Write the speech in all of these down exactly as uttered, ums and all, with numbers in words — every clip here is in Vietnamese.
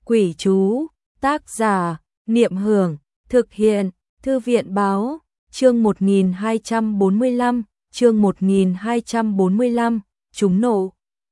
Quỷ chú, tác giả, Niệm Hưởng, thực hiện, Thư viện báo, chương một nghìn hai trăm bốn mươi lăm, chương một nghìn hai trăm bốn mươi lăm, chúng nộ.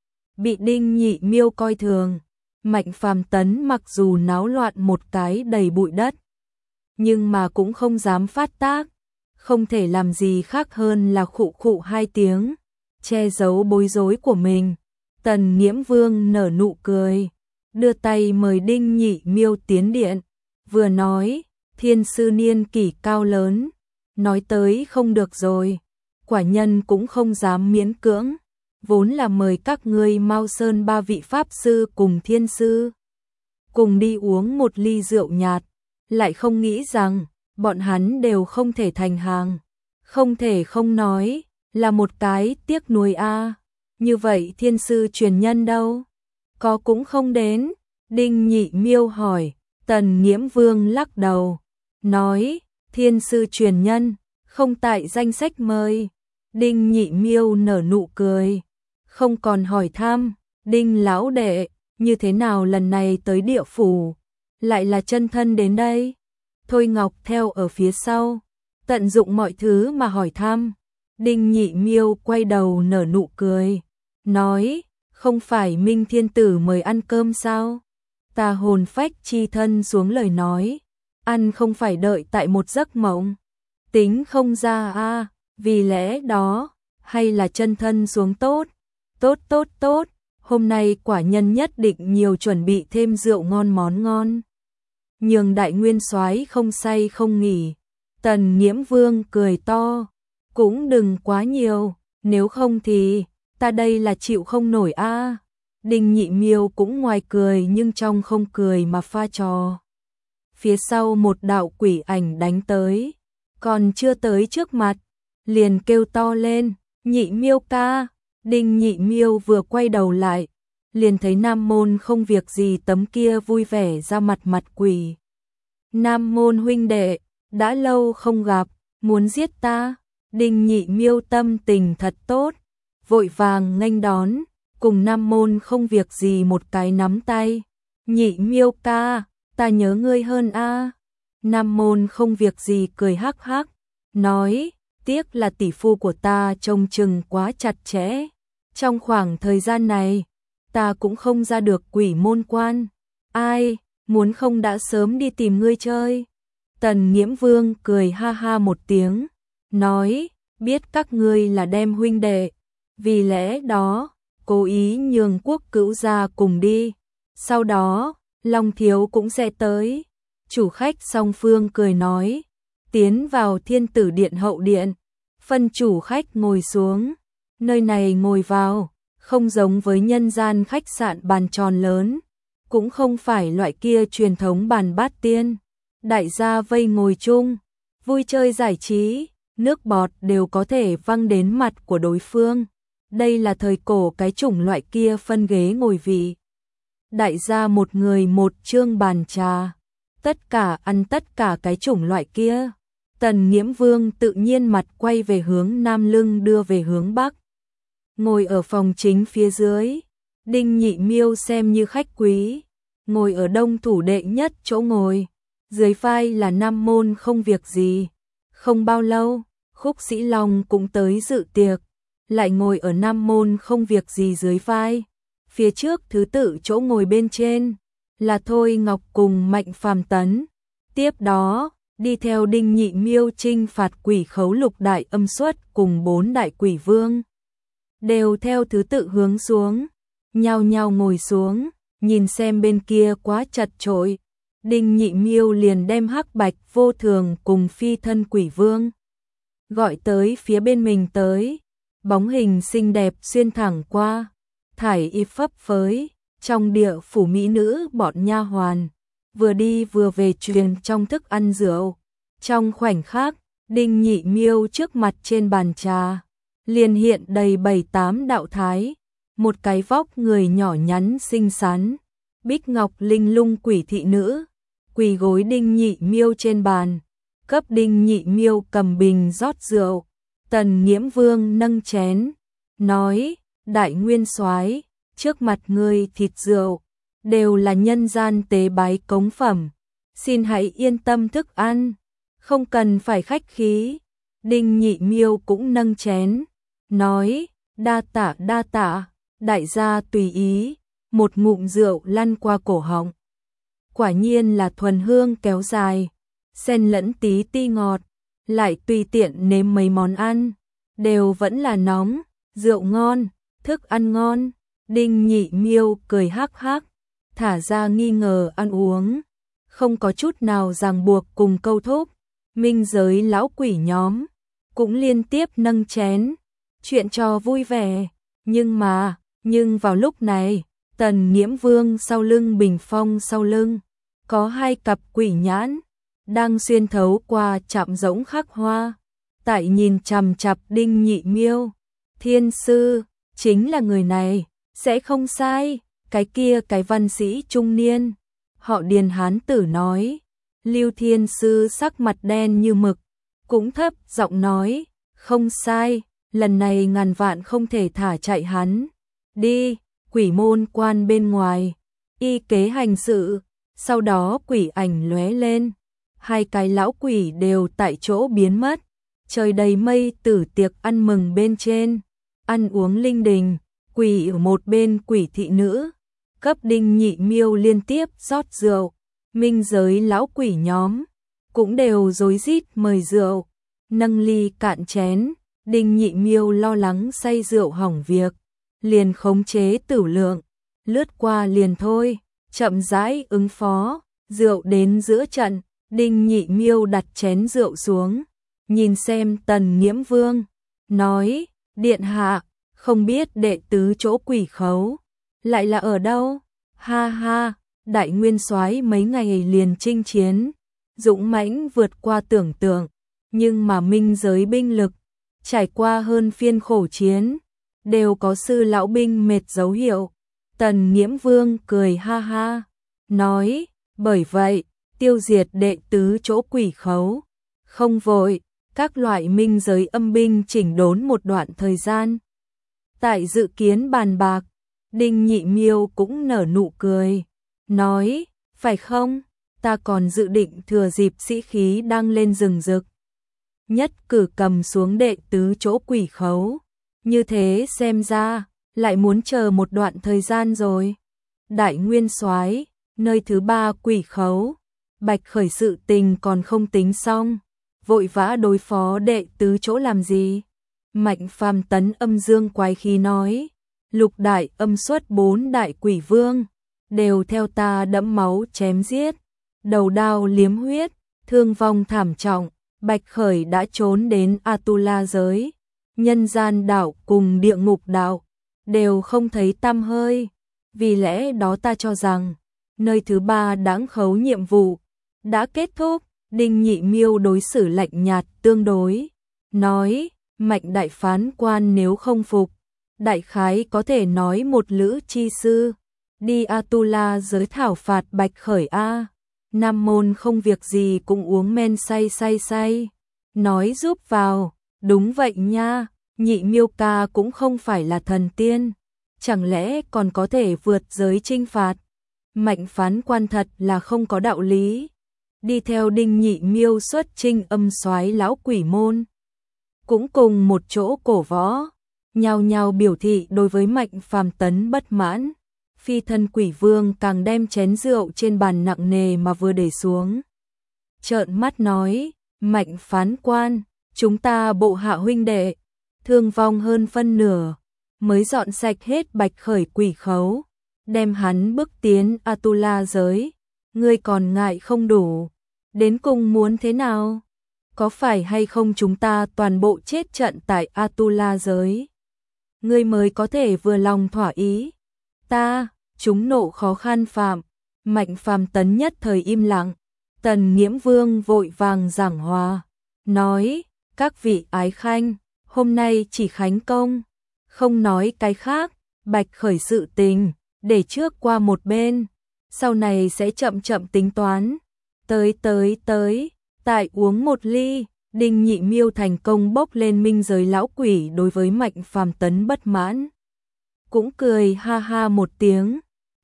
Bị Đinh Nhị Miêu coi thường, Mạnh Phàm Tấn mặc dù náo loạn một cái đầy bụi đất, nhưng mà cũng không dám phát tác, không thể làm gì khác hơn là khụ khụ hai tiếng, che giấu bối rối của mình. Tần Nghiễm Vương nở nụ cười, đưa tay mời Đinh Nhị Miêu tiến điện, vừa nói, thiên sư niên kỷ cao lớn, nói tới không được rồi, quả nhân cũng không dám miễn cưỡng, vốn là mời các ngươi Mao Sơn ba vị pháp sư cùng thiên sư, cùng đi uống một ly rượu nhạt, lại không nghĩ rằng, bọn hắn đều không thể thành hàng, không thể không nói, là một cái tiếc nuối a. Như vậy thiên sư truyền nhân đâu? Có cũng không đến. Đinh Nhị Miêu hỏi, Tần Nghiễm Vương lắc đầu, nói, thiên sư truyền nhân, không tại danh sách mời. Đinh Nhị Miêu nở nụ cười, không còn hỏi thăm, Đinh lão đệ, như thế nào lần này tới địa phủ, lại là chân thân đến đây? Thôi Ngọc theo ở phía sau, tận dụng mọi thứ mà hỏi thăm. Đinh Nhị Miêu quay đầu nở nụ cười, nói, không phải Minh Thiên Tử mời ăn cơm sao? Ta hồn phách chi thân xuống lời nói, ăn không phải đợi tại một giấc mộng, tính không ra a, vì lẽ đó, hay là chân thân xuống tốt, tốt tốt tốt, hôm nay quả nhân nhất định nhiều chuẩn bị thêm rượu ngon món ngon. Nhường đại nguyên soái không say không nghỉ. Tần Nghiễm Vương cười to, cũng đừng quá nhiều, nếu không thì ta đây là chịu không nổi a. Đinh Nhị Miêu cũng ngoài cười nhưng trong không cười mà pha trò. Phía sau một đạo quỷ ảnh đánh tới, còn chưa tới trước mặt, liền kêu to lên, Nhị Miêu ca. Đinh Nhị Miêu vừa quay đầu lại, liền thấy Nam Môn không việc gì tấm kia vui vẻ ra mặt mặt quỷ. Nam Môn huynh đệ, đã lâu không gặp, muốn giết ta? Đinh Nhị Miêu tâm tình thật tốt, vội vàng nghênh đón, cùng Nam Môn không việc gì một cái nắm tay. Nhị Miêu ca, ta nhớ ngươi hơn a. Nam Môn không việc gì cười hắc hắc, nói, tiếc là tỷ phu của ta trông chừng quá chặt chẽ. Trong khoảng thời gian này, ta cũng không ra được quỷ môn quan. Ai, muốn không đã sớm đi tìm ngươi chơi. Tần Nghiễm Vương cười ha ha một tiếng, nói, biết các ngươi là đem huynh đệ, vì lẽ đó, cố ý nhường Quốc Cữu gia cùng đi. Sau đó, Long Thiếu cũng sẽ tới. Chủ khách song phương cười nói, tiến vào Thiên Tử Điện hậu điện, phân chủ khách ngồi xuống, nơi này ngồi vào, không giống với nhân gian khách sạn bàn tròn lớn, cũng không phải loại kia truyền thống bàn bát tiên. Đại gia vây ngồi chung, vui chơi giải trí, nước bọt đều có thể văng đến mặt của đối phương. Đây là thời cổ cái chủng loại kia phân ghế ngồi vị. Đại gia một người một chương bàn trà, tất cả ăn tất cả cái chủng loại kia. Tần Nghiễm Vương tự nhiên mặt quay về hướng nam, lưng đưa về hướng bắc. Ngồi ở phòng chính phía dưới, Đinh Nhị Miêu xem như khách quý, ngồi ở đông thủ đệ nhất chỗ ngồi. Dưới vai là Nam Môn không việc gì. Không bao lâu, Khúc Sĩ Long cũng tới dự tiệc, lại ngồi ở Nam Môn không việc gì dưới vai. Phía trước thứ tự chỗ ngồi bên trên là Thôi Ngọc cùng Mạnh Phàm Tấn. Tiếp đó, đi theo Đinh Nhị Miêu trinh phạt quỷ khấu lục đại âm xuất cùng bốn đại quỷ vương. Đều theo thứ tự hướng xuống, nhao nhao ngồi xuống, nhìn xem bên kia quá chật chội. Đinh Nhị Miêu liền đem Hắc Bạch Vô Thường cùng phi thân quỷ vương gọi tới phía bên mình tới, bóng hình xinh đẹp xuyên thẳng qua, thải y phấp phới, trong địa phủ mỹ nữ bọn nha hoàn, vừa đi vừa về truyền trong thức ăn rượu. Trong khoảnh khắc, Đinh Nhị Miêu trước mặt trên bàn trà, liền hiện đầy bảy tám đạo thái, một cái vóc người nhỏ nhắn xinh xắn, bích ngọc linh lung quỷ thị nữ, quỳ gối Đinh Nhị Miêu trên bàn, cấp Đinh Nhị Miêu cầm bình rót rượu. Tần Nghiễm Vương nâng chén, nói, đại nguyên soái, trước mặt ngươi thịt rượu, đều là nhân gian tế bái cống phẩm, xin hãy yên tâm thức ăn, không cần phải khách khí. Đinh Nhị Miêu cũng nâng chén, nói, đa tạ đa tạ, đại gia tùy ý, một ngụm rượu lăn qua cổ họng. Quả nhiên là thuần hương kéo dài, xen lẫn tí ti ngọt, lại tùy tiện nếm mấy món ăn, đều vẫn là nóng, rượu ngon, thức ăn ngon. Đinh Nhị Miêu cười hắc hắc, thả ra nghi ngờ ăn uống, không có chút nào ràng buộc cùng câu thúc. Minh giới lão quỷ nhóm cũng liên tiếp nâng chén, chuyện trò vui vẻ, nhưng mà, nhưng vào lúc này, Tần Nghiễm Vương sau lưng Bình Phong sau lưng, có hai cặp quỷ nhãn, đang xuyên thấu qua chạm rỗng khắc hoa, tại nhìn chằm chằm Đinh Nhị Miêu. Thiên sư, chính là người này, sẽ không sai, cái kia cái văn sĩ trung niên, họ Điền hán tử nói. Lưu Thiên sư sắc mặt đen như mực, cũng thấp giọng nói, không sai, lần này ngàn vạn không thể thả chạy hắn. Đi, quỷ môn quan bên ngoài, y kế hành sự. Sau đó quỷ ảnh lóe lên, hai cái lão quỷ đều tại chỗ biến mất. Trời đầy mây tử tiệc ăn mừng bên trên, ăn uống linh đình, quỷ ở một bên quỷ thị nữ, cấp Đinh Nhị Miêu liên tiếp rót rượu. Minh giới lão quỷ nhóm cũng đều rối rít mời rượu, nâng ly cạn chén. Đinh Nhị Miêu lo lắng say rượu hỏng việc, liền khống chế tửu lượng, lướt qua liền thôi, chậm rãi ứng phó. Rượu đến giữa trận, Đinh Nhị Miêu đặt chén rượu xuống, nhìn xem Tần Nghiễm Vương, nói, điện hạ, không biết đệ tứ chỗ quỷ khấu lại là ở đâu? Ha ha, đại nguyên soái mấy ngày liền chinh chiến, dũng mãnh vượt qua tưởng tượng, nhưng mà minh giới binh lực trải qua hơn phiên khổ chiến, đều có sư lão binh mệt dấu hiệu. Tần Nghiễm Vương cười ha ha, nói, bởi vậy, tiêu diệt đệ tứ chỗ quỷ khấu, không vội, các loại minh giới âm binh chỉnh đốn một đoạn thời gian. Tại dự kiến bàn bạc, Đinh Nhị Miêu cũng nở nụ cười, nói, phải không, ta còn dự định thừa dịp sĩ khí đang lên rừng rực, nhất cử cầm xuống đệ tứ chỗ quỷ khấu, như thế xem ra, lại muốn chờ một đoạn thời gian rồi. Đại nguyên soái, nơi thứ ba quỷ khấu, Bạch Khởi sự tình còn không tính xong, vội vã đối phó đệ tứ chỗ làm gì? Mạnh Phàm Tấn âm dương quái khí nói, lục đại âm xuất bốn đại quỷ vương, đều theo ta đẫm máu chém giết, đầu đao liếm huyết, thương vong thảm trọng. Bạch Khởi đã trốn đến Atula giới, nhân gian đảo cùng địa ngục đảo đều không thấy tăm hơi. Vì lẽ đó ta cho rằng, nơi thứ ba đáng khấu nhiệm vụ đã kết thúc. Đinh Nhị Miêu đối xử lạnh nhạt tương đối, nói, Mạnh đại phán quan nếu không phục, đại khái có thể nói một lữ chi sư, đi Atula giới thảo phạt Bạch Khởi a. Nam môn không việc gì cũng uống men say say say, nói giúp vào, đúng vậy nha, Nhị Miêu ca cũng không phải là thần tiên, chẳng lẽ còn có thể vượt giới chinh phạt. Mạnh phán quan thật là không có đạo lý. Đi theo Đinh Nhị Miêu xuất chinh âm soái lão quỷ môn, cũng cùng một chỗ cổ võ, nhao nhao biểu thị đối với Mạnh Phàm Tấn bất mãn. Phi thân quỷ vương càng đem chén rượu trên bàn nặng nề mà vừa để xuống, trợn mắt nói, Mạnh phán quan, chúng ta bộ hạ huynh đệ, thương vong hơn phân nửa, mới dọn sạch hết Bạch Khởi quỷ khấu, đem hắn bước tiến Atula giới, ngươi còn ngại không đủ, đến cùng muốn thế nào? Có phải hay không chúng ta toàn bộ chết trận tại Atula giới, ngươi mới có thể vừa lòng thỏa ý? Ta, chúng nộ khó khăn phạm. Mạnh Phàm Tấn nhất thời im lặng. Tần Nghiễm Vương vội vàng giảng hòa, nói, các vị ái khanh, hôm nay chỉ khánh công, không nói cái khác, Bạch Khởi sự tình, để trước qua một bên, sau này sẽ chậm chậm tính toán. Tới tới tới, tại uống một ly. Đinh Nhị Miêu thành công bốc lên minh giới lão quỷ đối với Mạnh Phàm Tấn bất mãn, cũng cười ha ha một tiếng,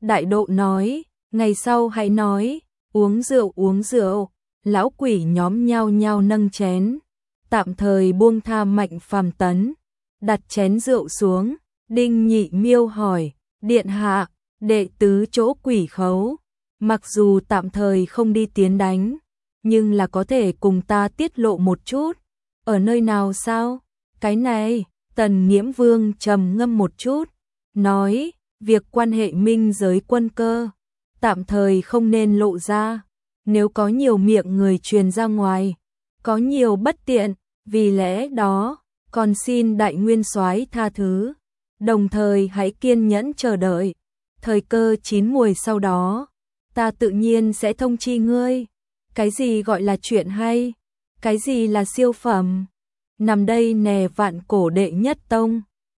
Đại Độ nói, ngày sau hãy nói, uống rượu uống rượu, lão quỷ nhóm nhao nhao nâng chén, tạm thời buông tha Mạnh Phàm Tấn, đặt chén rượu xuống, Đinh Nhị Miêu hỏi, điện hạ, đệ tứ chỗ quỷ khấu, mặc dù tạm thời không đi tiến đánh, nhưng là có thể cùng ta tiết lộ một chút, ở nơi nào sao? Cái này, Tần Nghiễm Vương trầm ngâm một chút, nói, việc quan hệ minh giới quân cơ, tạm thời không nên lộ ra, nếu có nhiều miệng người truyền ra ngoài, có nhiều bất tiện, vì lẽ đó, còn xin đại nguyên soái tha thứ, đồng thời hãy kiên nhẫn chờ đợi, thời cơ chín muồi sau đó, ta tự nhiên sẽ thông chi ngươi, cái gì gọi là chuyện hay, cái gì là siêu phẩm, nằm đây nè vạn cổ đệ nhất tông.